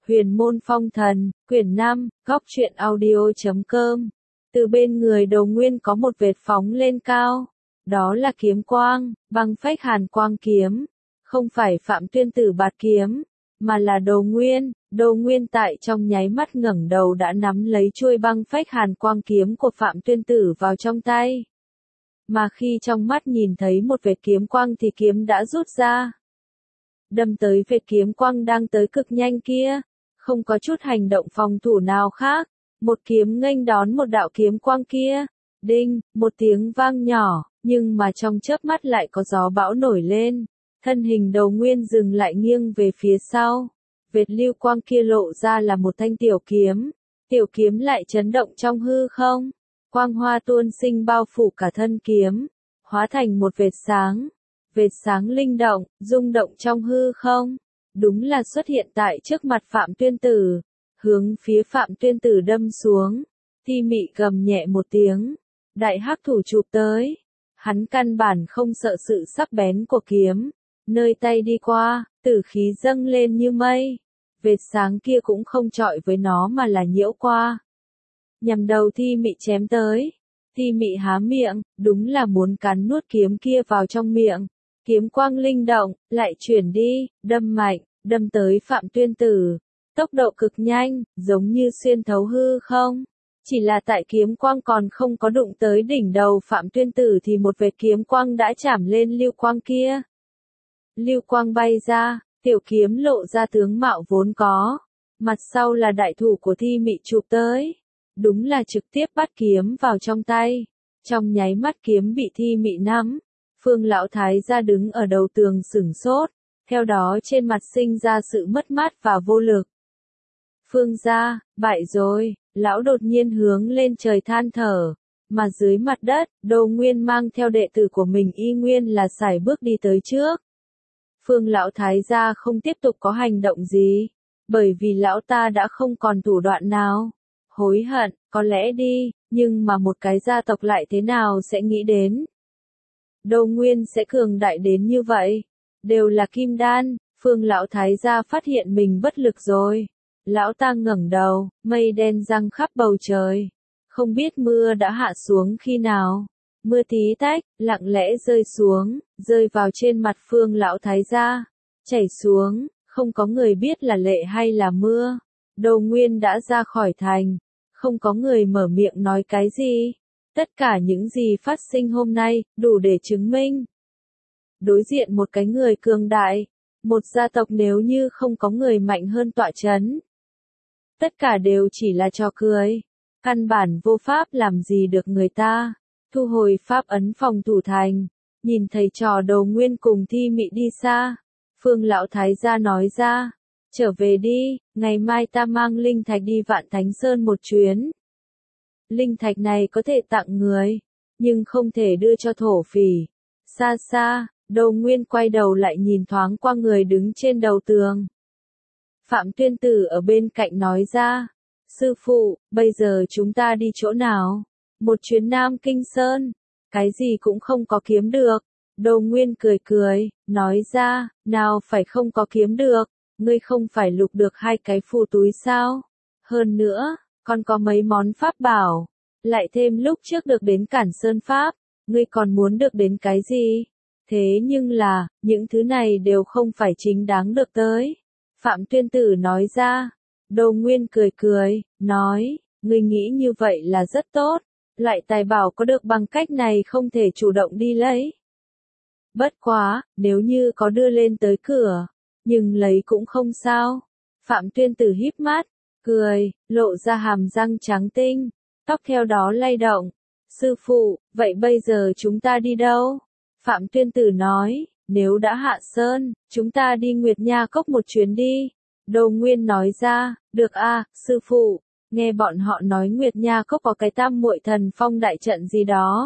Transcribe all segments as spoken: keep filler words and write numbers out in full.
Huyền môn phong thần, quyển năm, góc truyện audio chấm com. Từ bên người Đồ Nguyên có một vệt phóng lên cao. Đó là kiếm quang, băng phách hàn quang kiếm. Không phải Phạm Tuyên Tử bạt kiếm, mà là Đồ Nguyên. Đồ Nguyên tại trong nháy mắt ngẩng đầu đã nắm lấy chuôi băng phách hàn quang kiếm của Phạm Tuyên Tử vào trong tay. Mà khi trong mắt nhìn thấy một vệt kiếm quang thì kiếm đã rút ra. Đâm tới vệt kiếm quang đang tới cực nhanh kia. Không có chút hành động phòng thủ nào khác. Một kiếm nghênh đón một đạo kiếm quang kia. Đinh, một tiếng vang nhỏ, nhưng mà trong chớp mắt lại có gió bão nổi lên. Thân hình Đồ Nguyên dừng lại nghiêng về phía sau. Vệt lưu quang kia lộ ra là một thanh tiểu kiếm. Tiểu kiếm lại chấn động trong hư không. Quang hoa tuôn sinh bao phủ cả thân kiếm. Hóa thành một vệt sáng. Vệt sáng linh động, rung động trong hư không. Đúng là xuất hiện tại trước mặt Phạm Tuyên Tử. Hướng phía Phạm Tuyên Tử đâm xuống. Thi Mị gầm nhẹ một tiếng. Đại hắc thủ chụp tới. Hắn căn bản không sợ sự sắc bén của kiếm. Nơi tay đi qua, tử khí dâng lên như mây. Vệt sáng kia cũng không chọi với nó mà là nhiễu qua. Nhằm đầu Thi Mị chém tới. Thi Mị há miệng, đúng là muốn cắn nuốt kiếm kia vào trong miệng. Kiếm quang linh động, lại chuyển đi, đâm mạnh, đâm tới Phạm Tuyên Tử. Tốc độ cực nhanh, giống như xuyên thấu hư không. Chỉ là tại kiếm quang còn không có đụng tới đỉnh đầu Phạm Tuyên Tử thì một vệt kiếm quang đã chạm lên lưu quang kia. Lưu quang bay ra, tiểu kiếm lộ ra tướng mạo vốn có. Mặt sau là đại thủ của Thi Mị chụp tới. Đúng là trực tiếp bắt kiếm vào trong tay. Trong nháy mắt kiếm bị Thi Mị nắm. Phương Lão Thái gia đứng ở đầu tường sửng sốt, theo đó trên mặt sinh ra sự mất mát và vô lực. Phương gia, bại rồi, lão đột nhiên hướng lên trời than thở, mà dưới mặt đất, Đồ Nguyên mang theo đệ tử của mình y nguyên là sải bước đi tới trước. Phương Lão Thái gia không tiếp tục có hành động gì, bởi vì lão ta đã không còn thủ đoạn nào. Hối hận, có lẽ đi, nhưng mà một cái gia tộc lại thế nào sẽ nghĩ đến. Đồ Nguyên sẽ cường đại đến như vậy. Đều là kim đan, Phương Lão Thái gia phát hiện mình bất lực rồi. Lão ta ngẩng đầu, mây đen giăng khắp bầu trời. Không biết mưa đã hạ xuống khi nào. Mưa tí tách, lặng lẽ rơi xuống, rơi vào trên mặt Phương Lão Thái gia. Chảy xuống, không có người biết là lệ hay là mưa. Đồ Nguyên đã ra khỏi thành. Không có người mở miệng nói cái gì. Tất cả những gì phát sinh hôm nay, đủ để chứng minh. Đối diện một cái người cường đại, một gia tộc nếu như không có người mạnh hơn tọa chấn. Tất cả đều chỉ là trò cười. Căn bản vô pháp làm gì được người ta. Thu hồi pháp ấn phòng thủ thành. Nhìn thấy trò Đồ Nguyên cùng Thi Mị đi xa. Phương Lão Thái gia nói ra. Trở về đi, ngày mai ta mang linh thạch đi Vạn Thánh Sơn một chuyến. Linh thạch này có thể tặng người, nhưng không thể đưa cho thổ phỉ. Xa xa, Đồ Nguyên quay đầu lại nhìn thoáng qua người đứng trên đầu tường. Phạm Tuyên Tử ở bên cạnh nói ra, sư phụ, bây giờ chúng ta đi chỗ nào? Một chuyến Nam Kinh Sơn, cái gì cũng không có kiếm được. Đồ Nguyên cười cười, nói ra, nào phải không có kiếm được, ngươi không phải lục được hai cái phù túi sao? Hơn nữa, còn có mấy món pháp bảo, lại thêm lúc trước được đến Cản Sơn Pháp, ngươi còn muốn được đến cái gì? Thế nhưng là, những thứ này đều không phải chính đáng được tới. Phạm Tuyên Tử nói ra. Đồ Nguyên cười cười, nói, ngươi nghĩ như vậy là rất tốt, lại tài bảo có được bằng cách này không thể chủ động đi lấy. Bất quá, nếu như có đưa lên tới cửa, nhưng lấy cũng không sao. Phạm Tuyên Tử híp mắt, cười, lộ ra hàm răng trắng tinh, tóc theo đó lay động. Sư phụ, vậy bây giờ chúng ta đi đâu? Phạm Tuyên Tử nói, nếu đã hạ sơn, chúng ta đi Nguyệt Nha Cốc một chuyến đi. Đồ Nguyên nói ra, được a, sư phụ, nghe bọn họ nói Nguyệt Nha Cốc có cái Tam Muội Thần Phong đại trận gì đó.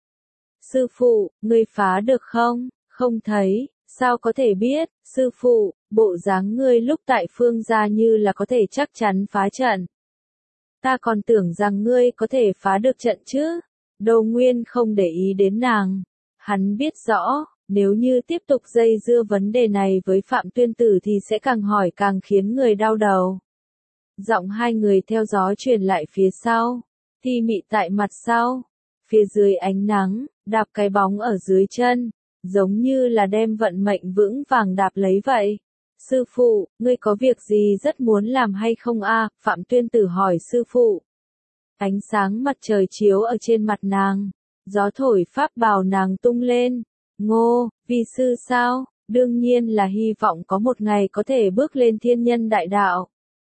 Sư phụ, ngươi phá được không? Không thấy, sao có thể biết, sư phụ, bộ dáng ngươi lúc tại Phương gia như là có thể chắc chắn phá trận. Ta còn tưởng rằng ngươi có thể phá được trận chứ. Đồ Nguyên không để ý đến nàng. Hắn biết rõ, Nếu như tiếp tục dây dưa vấn đề này với Phạm Tuyên Tử thì sẽ càng hỏi càng khiến người đau đầu. Giọng hai người theo gió truyền lại phía sau. Thi Mị tại mặt sau. Phía dưới ánh nắng, đạp cái bóng ở dưới chân. Giống như là đem vận mệnh vững vàng đạp lấy vậy. Sư phụ, ngươi có việc gì rất muốn làm hay không a? Phạm Tuyên Tử hỏi sư phụ. Ánh sáng mặt trời chiếu ở trên mặt nàng. Gió thổi pháp bào nàng tung lên. Ngô, vi sư sao? Đương nhiên là hy vọng có một ngày có thể bước lên thiên nhân đại đạo.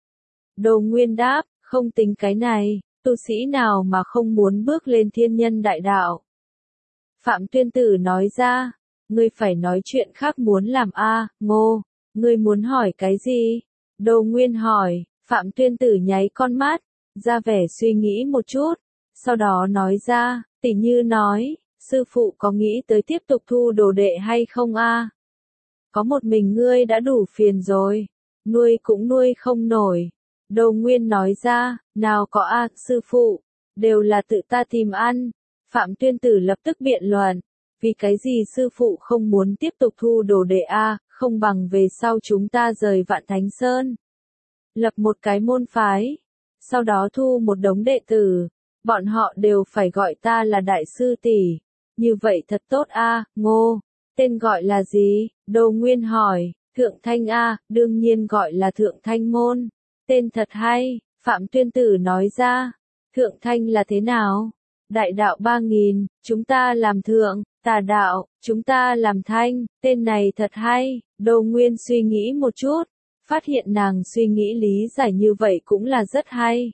Đồ Nguyên đáp, không tính cái này, tu sĩ nào mà không muốn bước lên thiên nhân đại đạo. Phạm Tuyên Tử nói ra, ngươi phải nói chuyện khác muốn làm a, Ngô, ngươi muốn hỏi cái gì? Đồ Nguyên hỏi, Phạm Tuyên Tử nháy con mắt, ra vẻ suy nghĩ một chút, sau đó nói ra, tỉ như nói, sư phụ có nghĩ tới tiếp tục thu đồ đệ hay không a? Có một mình ngươi đã đủ phiền rồi, nuôi cũng nuôi không nổi. Đồ Nguyên nói ra, nào có a, sư phụ, đều là tự ta tìm ăn. Phạm Tuyên Tử lập tức biện luận, vì cái gì sư phụ không muốn tiếp tục thu đồ đệ a, không bằng về sau chúng ta rời Vạn Thánh Sơn. Lập một cái môn phái, sau đó thu một đống đệ tử, bọn họ đều phải gọi ta là đại sư tỷ. Như vậy thật tốt a, Ngô, tên gọi là gì? Đồ Nguyên hỏi, Thượng Thanh a, đương nhiên gọi là Thượng Thanh môn. Tên thật hay, Phạm Tuyên Tử nói ra. Thượng Thanh là thế nào? Đại đạo ba nghìn, chúng ta làm thượng, tà đạo, chúng ta làm thanh, tên này thật hay. Đồ Nguyên suy nghĩ một chút, phát hiện nàng suy nghĩ lý giải như vậy cũng là rất hay.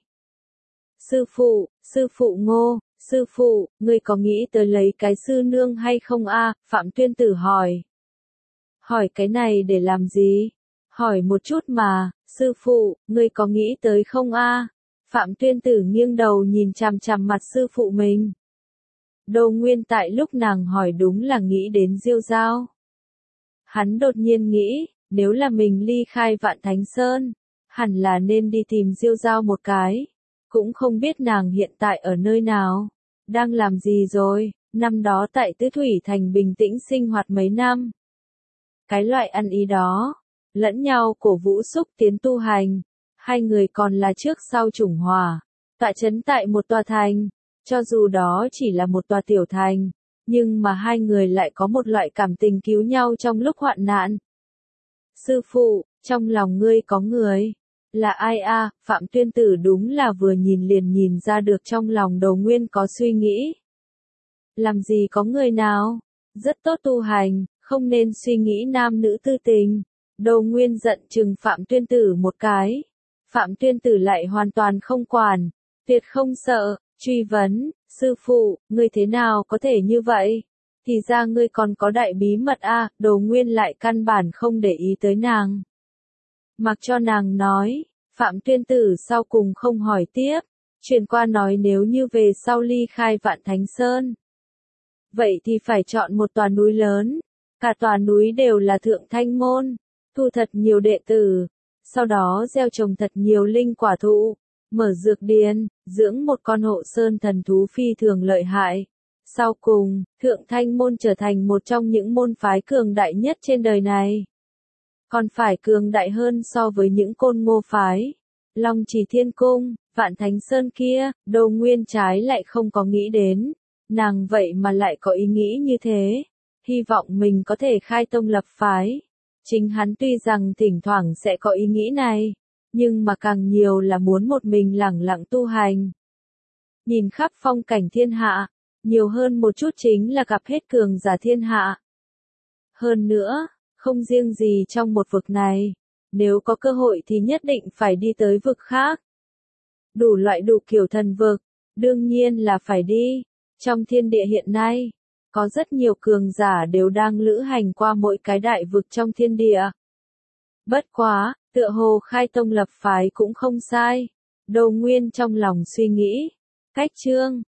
Sư phụ, sư phụ Ngô, sư phụ, ngươi có nghĩ tới lấy cái sư nương hay không a? Phạm Tuyên Tử hỏi. Hỏi cái này để làm gì? Hỏi một chút mà, sư phụ, ngươi có nghĩ tới không a? Phạm Tuyên Tử nghiêng đầu nhìn chằm chằm mặt sư phụ mình. Đồ Nguyên tại lúc nàng hỏi đúng là nghĩ đến Diêu Giao. Hắn đột nhiên nghĩ, nếu là mình ly khai Vạn Thánh Sơn, hẳn là nên đi tìm Diêu Giao một cái. Cũng không biết nàng hiện tại ở nơi nào, đang làm gì rồi, năm đó tại Tứ Thủy Thành bình tĩnh sinh hoạt mấy năm. Cái loại ăn ý đó, lẫn nhau cổ vũ xúc tiến tu hành, hai người còn là trước sau chủng hòa, tọa chấn tại một tòa thành, cho dù đó chỉ là một tòa tiểu thành, nhưng mà hai người lại có một loại cảm tình cứu nhau trong lúc hoạn nạn. Sư phụ, trong lòng ngươi có người. Là ai a? Phạm Tuyên Tử đúng là vừa nhìn liền nhìn ra được trong lòng Đồ Nguyên có suy nghĩ. Làm gì có người nào? Rất tốt tu hành, không nên suy nghĩ nam nữ tư tình. Đồ Nguyên giận chừng Phạm Tuyên Tử một cái. Phạm Tuyên Tử lại hoàn toàn không quản, tuyệt không sợ, truy vấn, sư phụ, ngươi thế nào có thể như vậy? Thì ra ngươi còn có đại bí mật a? Đồ Nguyên lại căn bản không để ý tới nàng. Mặc cho nàng nói, Phạm Tuyên Tử sau cùng không hỏi tiếp, truyền qua nói nếu như về sau ly khai Vạn Thánh Sơn. Vậy thì phải chọn một tòa núi lớn, cả tòa núi đều là Thượng Thanh môn, thu thật nhiều đệ tử, sau đó gieo trồng thật nhiều linh quả thụ, mở dược điền, dưỡng một con hộ sơn thần thú phi thường lợi hại. Sau cùng, Thượng Thanh môn trở thành một trong những môn phái cường đại nhất trên đời này. Còn phải cường đại hơn so với những côn ngô phái. Long Chỉ Thiên Cung, Vạn Thánh Sơn kia, Đồ Nguyên trái lại không có nghĩ đến. Nàng vậy mà lại có ý nghĩ như thế. Hy vọng mình có thể khai tông lập phái. Chính hắn tuy rằng thỉnh thoảng sẽ có ý nghĩ này, nhưng mà càng nhiều là muốn một mình lẳng lặng tu hành. Nhìn khắp phong cảnh thiên hạ, nhiều hơn một chút chính là gặp hết cường giả thiên hạ. Hơn nữa, không riêng gì trong một vực này, nếu có cơ hội thì nhất định phải đi tới vực khác. Đủ loại đủ kiểu thần vực, đương nhiên là phải đi. Trong thiên địa hiện nay, có rất nhiều cường giả đều đang lữ hành qua mỗi cái đại vực trong thiên địa. Bất quá, tựa hồ khai tông lập phái cũng không sai. Đồ Nguyên trong lòng suy nghĩ. Cách chương